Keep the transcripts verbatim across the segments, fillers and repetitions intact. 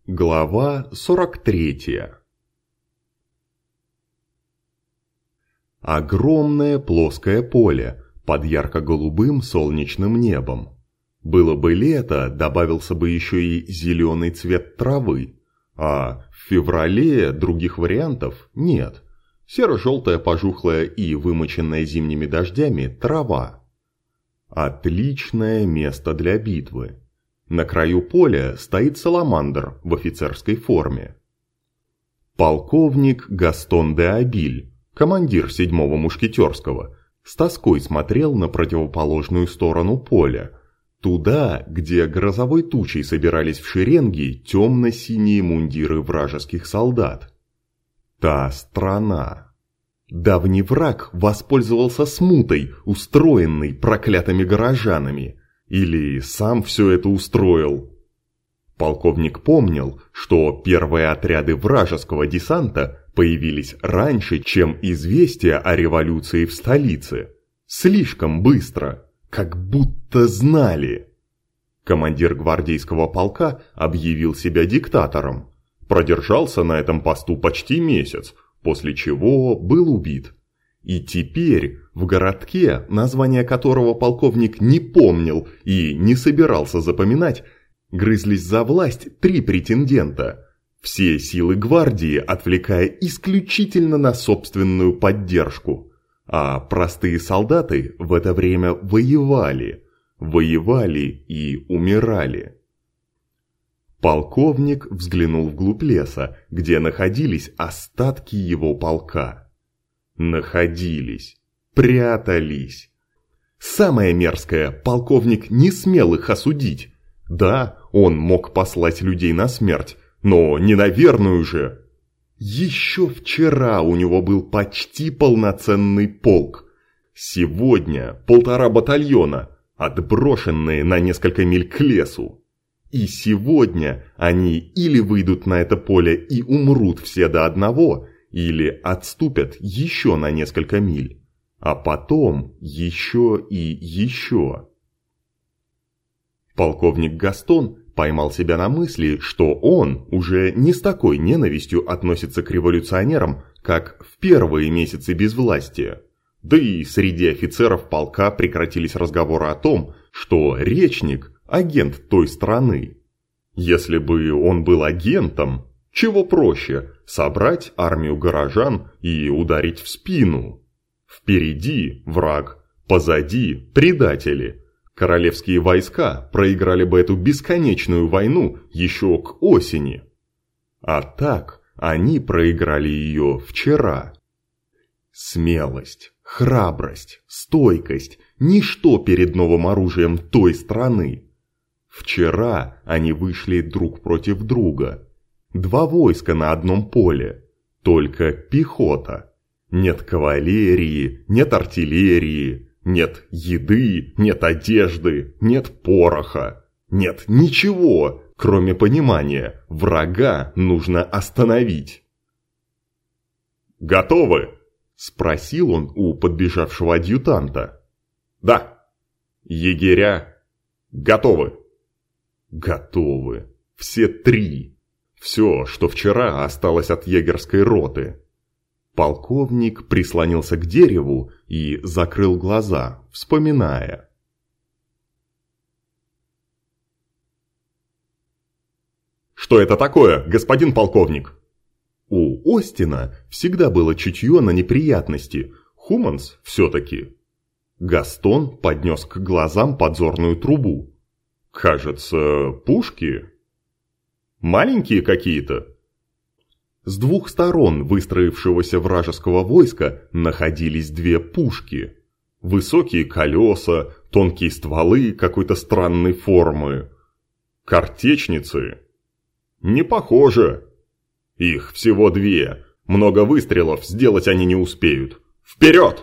Глава сорок третья. Огромное плоское поле под ярко-голубым солнечным небом. Было бы лето, добавился бы еще и зеленый цвет травы, а в феврале других вариантов нет. Серо-желтая, пожухлая и вымоченная зимними дождями трава. Отличное место для битвы. На краю поля стоит саламандр в офицерской форме. Полковник Гастон де Абиль, командир седьмого мушкетерского, с тоской смотрел на противоположную сторону поля, туда, где грозовой тучей собирались в шеренги темно-синие мундиры вражеских солдат. Та страна. Давний враг воспользовался смутой, устроенной проклятыми горожанами. Или сам все это устроил. Полковник помнил, что первые отряды вражеского десанта появились раньше, чем известия о революции в столице. Слишком быстро, как будто знали. Командир гвардейского полка объявил себя диктатором. Продержался на этом посту почти месяц, после чего был убит. И теперь в городке, название которого полковник не помнил и не собирался запоминать, грызлись за власть три претендента. Все силы гвардии отвлекая исключительно на собственную поддержку. А простые солдаты в это время воевали. Воевали и умирали. Полковник взглянул вглубь леса, где находились остатки его полка. Находились, прятались. Самое мерзкое, полковник не смел их осудить. Да, он мог послать людей на смерть, но не на верную же. Еще вчера у него был почти полноценный полк. Сегодня полтора батальона, отброшенные на несколько миль к лесу. И сегодня они или выйдут на это поле и умрут все до одного, или отступят еще на несколько миль, а потом еще и еще. Полковник Гастон поймал себя на мысли, что он уже не с такой ненавистью относится к революционерам, как в первые месяцы безвластия. Да и среди офицеров полка прекратились разговоры о том, что Речник – агент той страны. Если бы он был агентом, чего проще – собрать армию горожан и ударить в спину. Впереди враг, позади предатели. Королевские войска проиграли бы эту бесконечную войну еще к осени. А так они проиграли ее вчера. Смелость, храбрость, стойкость – ничто перед новым оружием той страны. Вчера они вышли друг против друга. Два войска на одном поле, только пехота. Нет кавалерии, нет артиллерии, нет еды, нет одежды, нет пороха. Нет ничего, кроме понимания, врага нужно остановить. «Готовы?» – спросил он у подбежавшего адъютанта. «Да». «Егеря?» «Готовы». «Готовы. Все три». Все, что вчера осталось от егерской роты. Полковник прислонился к дереву и закрыл глаза, вспоминая. «Что это такое, господин полковник?» У Остина всегда было чутье на неприятности, Хуманс все-таки. Гастон поднес к глазам подзорную трубу. «Кажется, пушки?» «Маленькие какие-то?» С двух сторон выстроившегося вражеского войска находились две пушки. Высокие колеса, тонкие стволы какой-то странной формы. Картечницы? Не похоже. Их всего две. Много выстрелов сделать они не успеют. Вперед!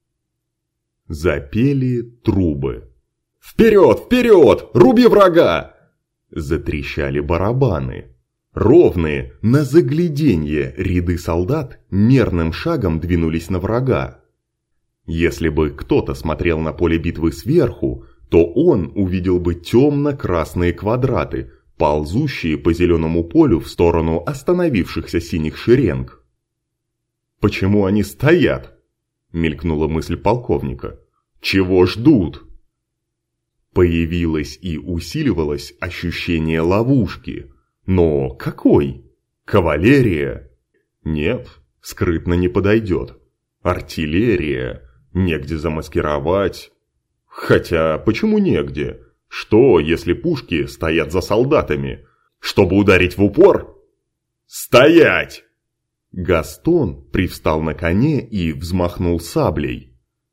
Запели трубы. «Вперед! Вперед! Руби врага!» Затрещали барабаны. Ровные, на загляденье ряды солдат мерным шагом двинулись на врага. Если бы кто-то смотрел на поле битвы сверху, то он увидел бы темно-красные квадраты, ползущие по зеленому полю в сторону остановившихся синих шеренг. «Почему они стоят?» – мелькнула мысль полковника. «Чего ждут?» Появилось и усиливалось ощущение ловушки. Но какой? Кавалерия? Нет, скрытно не подойдет. Артиллерия? Негде замаскировать. Хотя, почему негде? Что, если пушки стоят за солдатами? Чтобы ударить в упор? Стоять! Гастон привстал на коне и взмахнул саблей.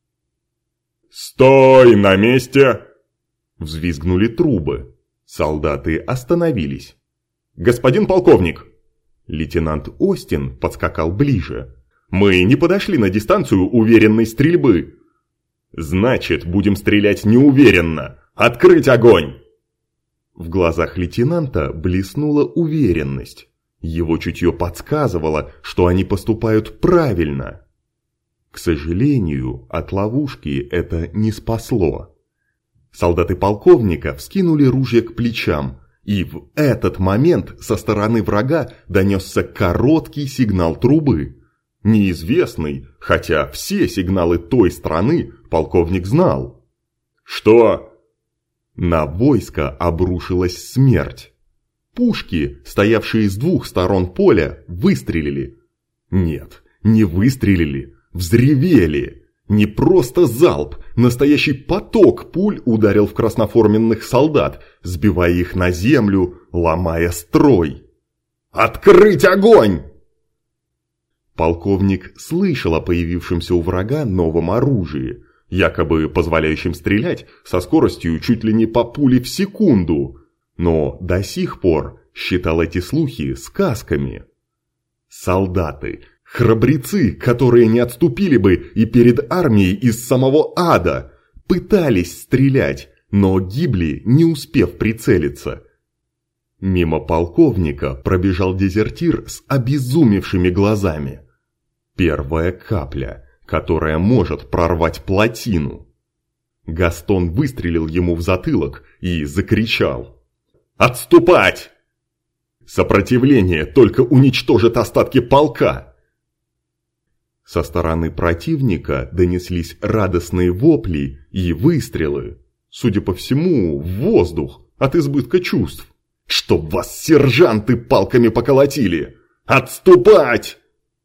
«Стой на месте!» Взвизгнули трубы. Солдаты остановились. «Господин полковник!» Лейтенант Остин подскакал ближе. «Мы не подошли на дистанцию уверенной стрельбы». «Значит, будем стрелять неуверенно! Открыть огонь!» В глазах лейтенанта блеснула уверенность. Его чутье подсказывало, что они поступают правильно. К сожалению, от ловушки это не спасло. Солдаты полковника вскинули ружья к плечам, и в этот момент со стороны врага донесся короткий сигнал трубы. Неизвестный, хотя все сигналы той страны полковник знал. «Что?» На войско обрушилась смерть. Пушки, стоявшие с двух сторон поля, выстрелили. Нет, не выстрелили, взревели. Не просто залп, настоящий поток пуль ударил в красноформенных солдат, сбивая их на землю, ломая строй. «Открыть огонь!» Полковник слышал о появившемся у врага новом оружии, якобы позволяющем стрелять со скоростью чуть ли не по пуле в секунду, но до сих пор считал эти слухи сказками. Солдаты, храбрецы, которые не отступили бы и перед армией из самого ада, пытались стрелять, но гибли, не успев прицелиться. Мимо полковника пробежал дезертир с обезумевшими глазами. Первая капля, которая может прорвать плотину. Гастон выстрелил ему в затылок и закричал: «Отступать! Сопротивление только уничтожит остатки полка!» Со стороны противника донеслись радостные вопли и выстрелы, судя по всему, в воздух от избытка чувств. «Чтоб вас сержанты палками поколотили! Отступать!»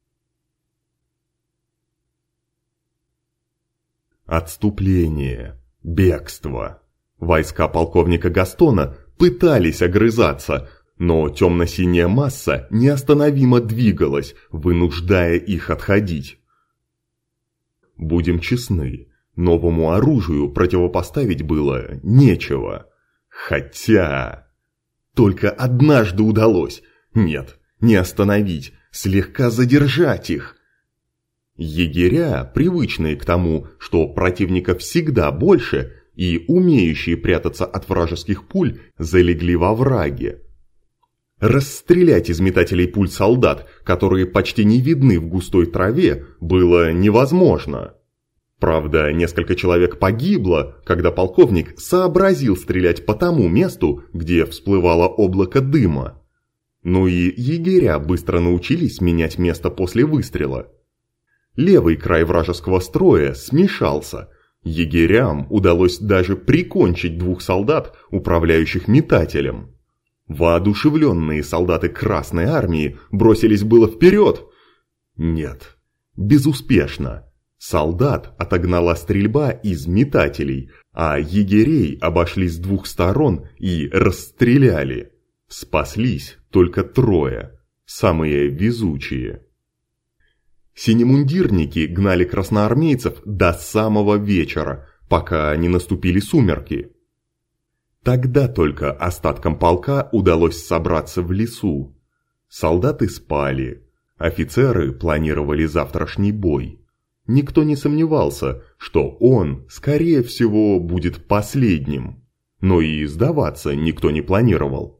Отступление, бегство. Войска полковника Гастона пытались огрызаться, но темно-синяя масса неостановимо двигалась, вынуждая их отходить. Будем честны, новому оружию противопоставить было нечего. Хотя... Только однажды удалось, нет, не остановить, слегка задержать их. Егеря, привычные к тому, что противника всегда больше, и умеющие прятаться от вражеских пуль, залегли во враге. Расстрелять из метателей пуль солдат, которые почти не видны в густой траве, было невозможно. Правда, несколько человек погибло, когда полковник сообразил стрелять по тому месту, где всплывало облако дыма. Ну и егеря быстро научились менять место после выстрела. Левый край вражеского строя смешался. Егерям удалось даже прикончить двух солдат, управляющих метателем. Воодушевленные солдаты Красной Армии бросились было вперед. Нет, безуспешно. Солдат отогнала стрельба из метателей, а егерей обошли с двух сторон и расстреляли. Спаслись только трое, самые везучие. Синемундирники гнали красноармейцев до самого вечера, пока не наступили сумерки. Тогда только остаткам полка удалось собраться в лесу. Солдаты спали, офицеры планировали завтрашний бой. Никто не сомневался, что он, скорее всего, будет последним. Но и сдаваться никто не планировал.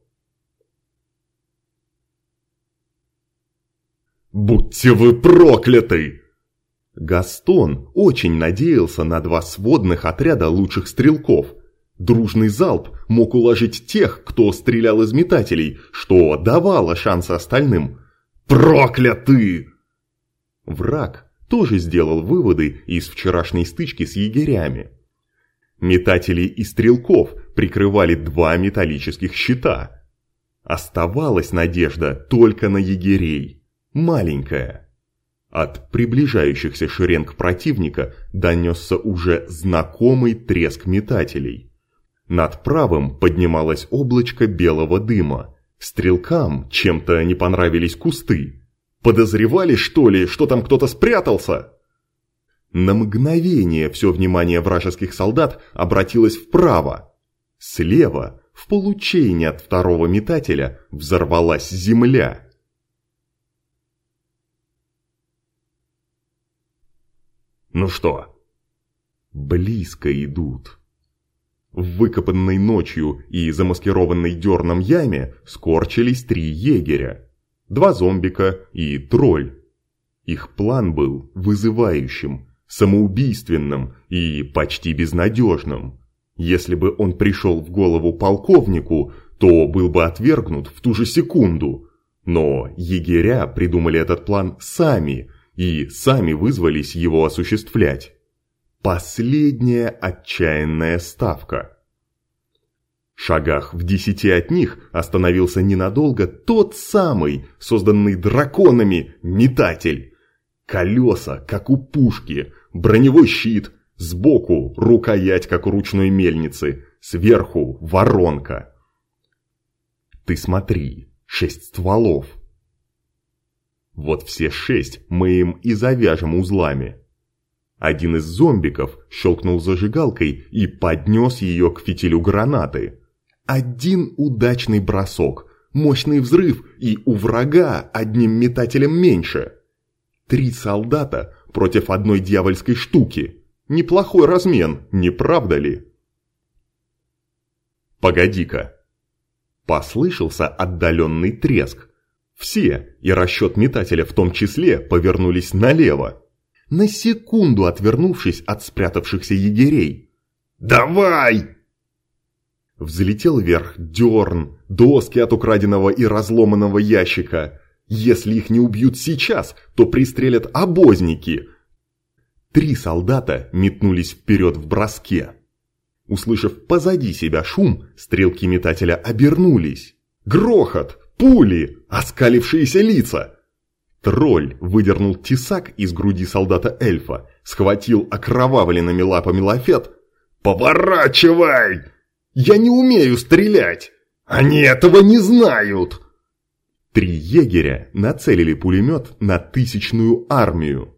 «Будьте вы прокляты!» Гастон очень надеялся на два сводных отряда лучших стрелков. Дружный залп мог уложить тех, кто стрелял из метателей, что давало шансы остальным. Прокляты! Враг тоже сделал выводы из вчерашней стычки с егерями. Метателей и стрелков прикрывали два металлических щита. Оставалась надежда только на егерей, маленькая. От приближающихся шеренг противника донесся уже знакомый треск метателей. Над правым поднималось облачко белого дыма. Стрелкам чем-то не понравились кусты. Подозревали, что ли, что там кто-то спрятался? На мгновение все внимание вражеских солдат обратилось вправо. Слева, в получении от второго метателя, взорвалась земля. Ну что? Близко идут. В выкопанной ночью и замаскированной дерном яме скорчились три егеря. Два зомбика и тролль. Их план был вызывающим, самоубийственным и почти безнадежным. Если бы он пришел в голову полковнику, то был бы отвергнут в ту же секунду. Но егеря придумали этот план сами и сами вызвались его осуществлять. Последняя отчаянная ставка. В шагах в десяти от них остановился ненадолго тот самый, созданный драконами, метатель. Колеса, как у пушки, броневой щит, сбоку рукоять, как у ручной мельницы, сверху воронка. Ты смотри, шесть стволов. Вот все шесть мы им и завяжем узлами. Один из зомбиков щелкнул зажигалкой и поднес ее к фитилю гранаты. Один удачный бросок, мощный взрыв, и у врага одним метателем меньше. Три солдата против одной дьявольской штуки. Неплохой размен, не правда ли? Погоди-ка. Послышался отдаленный треск. Все, и расчет метателя в том числе, повернулись налево. На секунду отвернувшись от спрятавшихся егерей. «Давай!» Взлетел вверх дерн, доски от украденного и разломанного ящика. Если их не убьют сейчас, то пристрелят обозники. Три солдата метнулись вперед в броске. Услышав позади себя шум, стрелки метателя обернулись. Грохот, пули, оскалившиеся лица. Тролль выдернул тесак из груди солдата-эльфа, схватил окровавленными лапами лафет. «Поворачивай! Я не умею стрелять! Они этого не знают!» Три егеря нацелили пулемет на тысячную армию.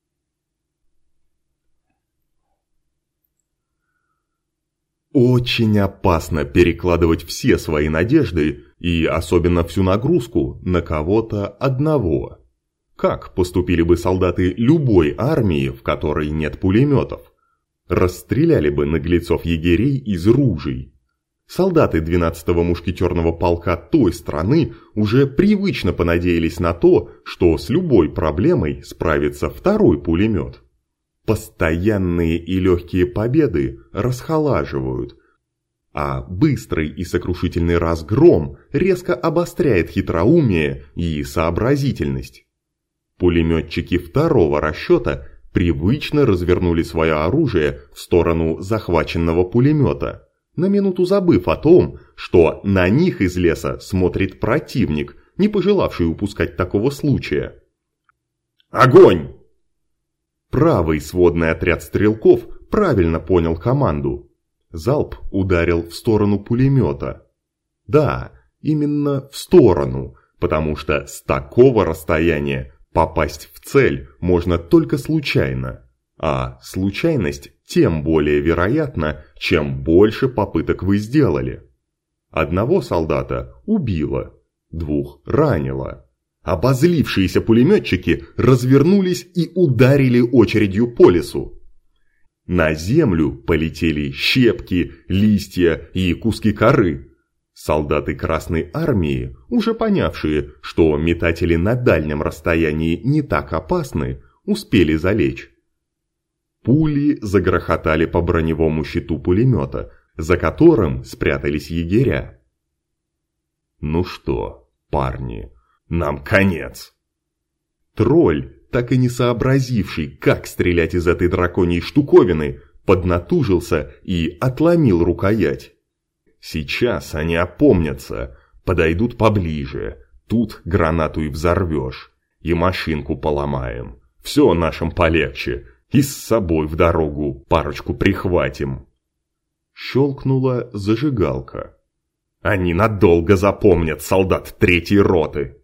Очень опасно перекладывать все свои надежды, и особенно всю нагрузку, на кого-то одного. Как поступили бы солдаты любой армии, в которой нет пулеметов? Расстреляли бы наглецов егерей из ружей. Солдаты двенадцатого мушкетерного полка той страны уже привычно понадеялись на то, что с любой проблемой справится второй пулемет. Постоянные и легкие победы расхолаживают, а быстрый и сокрушительный разгром резко обостряет хитроумие и сообразительность. Пулеметчики второго расчета привычно развернули свое оружие в сторону захваченного пулемета, на минуту забыв о том, что на них из леса смотрит противник, не пожелавший упускать такого случая. «Огонь!» Правый сводный отряд стрелков правильно понял команду. Залп ударил в сторону пулемета. Да, именно в сторону, потому что с такого расстояния попасть в цель можно только случайно, а случайность тем более вероятна, чем больше попыток вы сделали. Одного солдата убило, двух ранило. Обозлившиеся пулеметчики развернулись и ударили очередью по лесу. На землю полетели щепки, листья и куски коры. Солдаты Красной Армии, уже понявшие, что метатели на дальнем расстоянии не так опасны, успели залечь. Пули загрохотали по броневому щиту пулемета, за которым спрятались егеря. «Ну что, парни, нам конец!» Тролль, так и не сообразивший, как стрелять из этой драконьей штуковины, поднатужился и отломил рукоять. Сейчас они опомнятся, подойдут поближе, тут гранату и взорвешь, и машинку поломаем. Все нашим полегче, и с собой в дорогу парочку прихватим. Щелкнула зажигалка. Они надолго запомнят солдат третьей роты.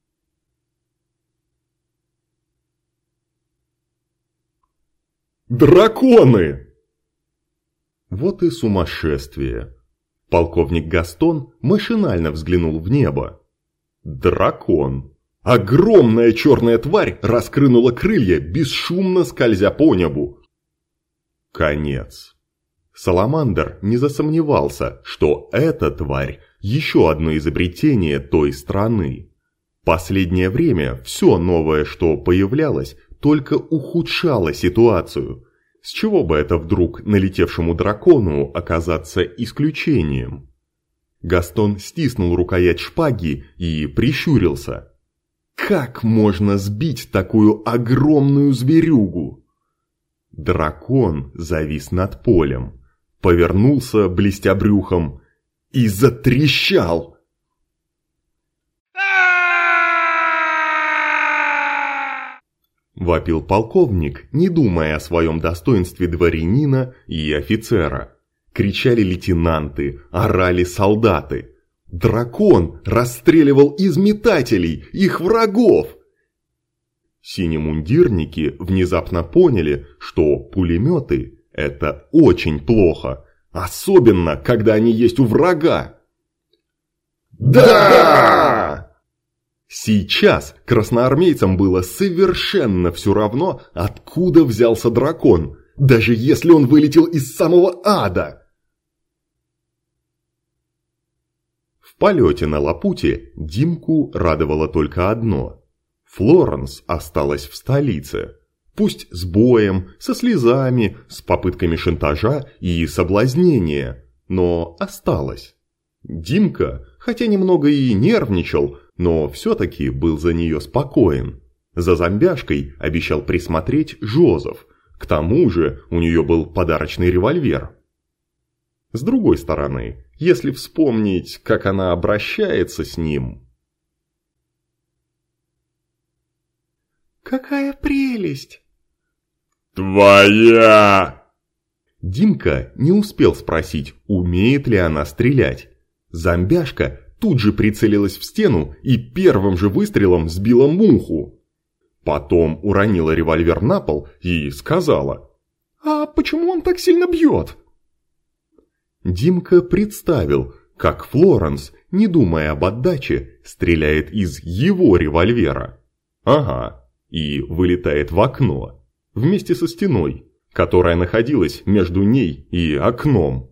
Драконы! Вот и сумасшествие. Полковник Гастон машинально взглянул в небо. Дракон. Огромная черная тварь раскрынула крылья, бесшумно скользя по небу. Конец. Саламандр не засомневался, что эта тварь – еще одно изобретение той страны. Последнее время все новое, что появлялось, только ухудшало ситуацию. С чего бы это вдруг налетевшему дракону оказаться исключением? Гастон стиснул рукоять шпаги и прищурился. Как можно сбить такую огромную зверюгу? Дракон завис над полем, повернулся, блестя брюхом, и затрещал. Вопил полковник, не думая о своем достоинстве дворянина и офицера. Кричали лейтенанты, орали солдаты. Дракон расстреливал из метателей, их врагов. Синемундирники внезапно поняли, что пулеметы – это очень плохо, особенно когда они есть у врага. Да! Сейчас красноармейцам было совершенно все равно, откуда взялся дракон, даже если он вылетел из самого ада. В полете на Лапуте Димку радовало только одно. Флоренс осталась в столице. Пусть с боем, со слезами, с попытками шантажа и соблазнения, но осталась. Димка, хотя немного и нервничал, но все-таки был за нее спокоен. За зомбяшкой обещал присмотреть Жозеф. К тому же у нее был подарочный револьвер. С другой стороны, если вспомнить, как она обращается с ним... «Какая прелесть!» «Твоя!» Димка не успел спросить, умеет ли она стрелять. Зомбяшка тут же прицелилась в стену и первым же выстрелом сбила муху. Потом уронила револьвер на пол и сказала: «А почему он так сильно бьет?» Димка представил, как Флоренс, не думая об отдаче, стреляет из его револьвера. Ага, и вылетает в окно, вместе со стеной, которая находилась между ней и окном.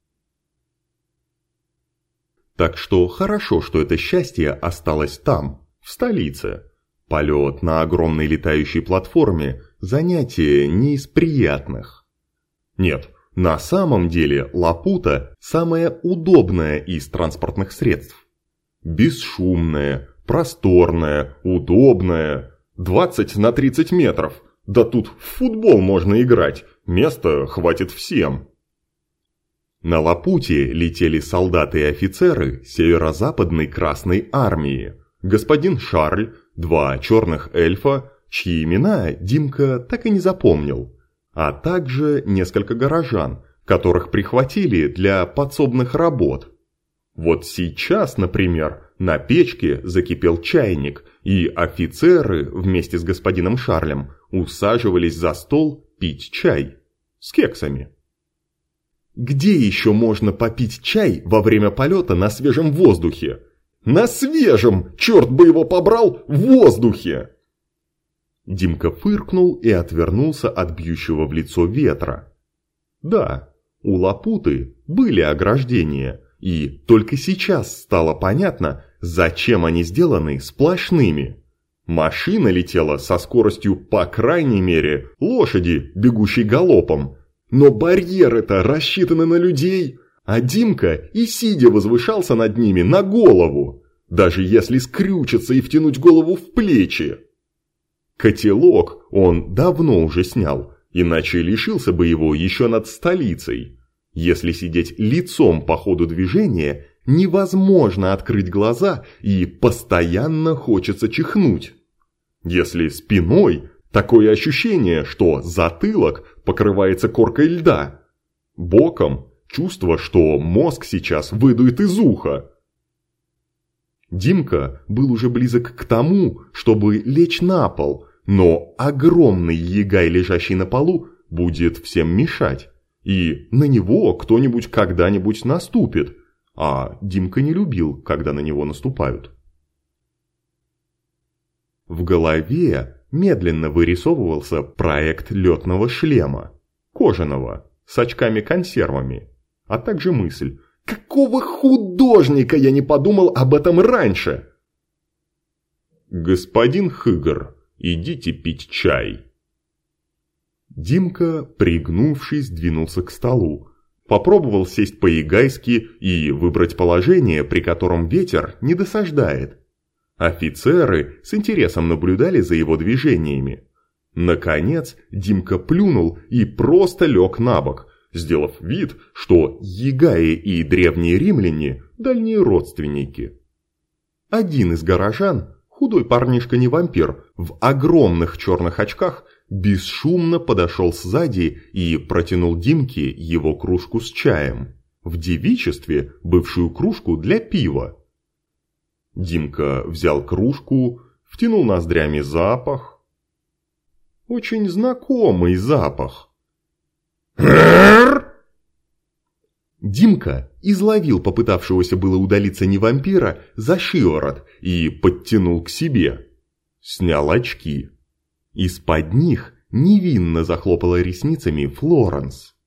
Так что хорошо, что это счастье осталось там, в столице. Полет на огромной летающей платформе – занятие не из приятных. Нет, на самом деле Лапута – самое удобное из транспортных средств. Бесшумное, просторное, удобное, двадцать на тридцать метров. Да тут в футбол можно играть, места хватит всем. На Лапуте летели солдаты и офицеры северо-западной Красной Армии, господин Шарль, два черных эльфа, чьи имена Димка так и не запомнил, а также несколько горожан, которых прихватили для подсобных работ. Вот сейчас, например, на печке закипел чайник, и офицеры вместе с господином Шарлем усаживались за стол пить чай с кексами. Где еще можно попить чай во время полета на свежем воздухе? На свежем, черт бы его побрал, воздухе! Димка фыркнул и отвернулся от бьющего в лицо ветра. Да, у Лапуты были ограждения, и только сейчас стало понятно, зачем они сделаны сплошными. Машина летела со скоростью, по крайней мере, лошади, бегущей галопом. Но барьеры-то рассчитаны на людей, А Димка и сидя возвышался над ними на голову, даже если скрючиться и втянуть голову в плечи. Котелок он давно уже снял, иначе лишился бы его еще над столицей. Если сидеть лицом по ходу движения, невозможно открыть глаза и постоянно хочется чихнуть. Если спиной, такое ощущение, что затылок покрывается коркой льда. Боком чувство, что мозг сейчас выдует из уха. Димка был уже близок к тому, чтобы лечь на пол, но огромный ягай, лежащий на полу, будет всем мешать, и на него кто-нибудь когда-нибудь наступит, а Димка не любил, когда на него наступают. В голове медленно вырисовывался проект летного шлема, кожаного, с очками-консервами, а также мысль: какого художника я не подумал об этом раньше? «Господин Хыгр, идите пить чай». Димка, пригнувшись, двинулся к столу, попробовал сесть по-ягайски и выбрать положение, при котором ветер не досаждает. Офицеры с интересом наблюдали за его движениями. Наконец Димка плюнул и просто лег на бок, сделав вид, что ягаи и древние римляне – дальние родственники. Один из горожан, худой парнишка не вампир, в огромных черных очках, бесшумно подошел сзади и протянул Димке его кружку с чаем, в девичестве бывшую кружку для пива. Димка взял кружку, втянул ноздрями запах. Очень знакомый запах. Димка изловил попытавшегося было удалиться не вампира за шиворот и подтянул к себе. Снял очки. Из-под них невинно захлопала ресницами Флоренс.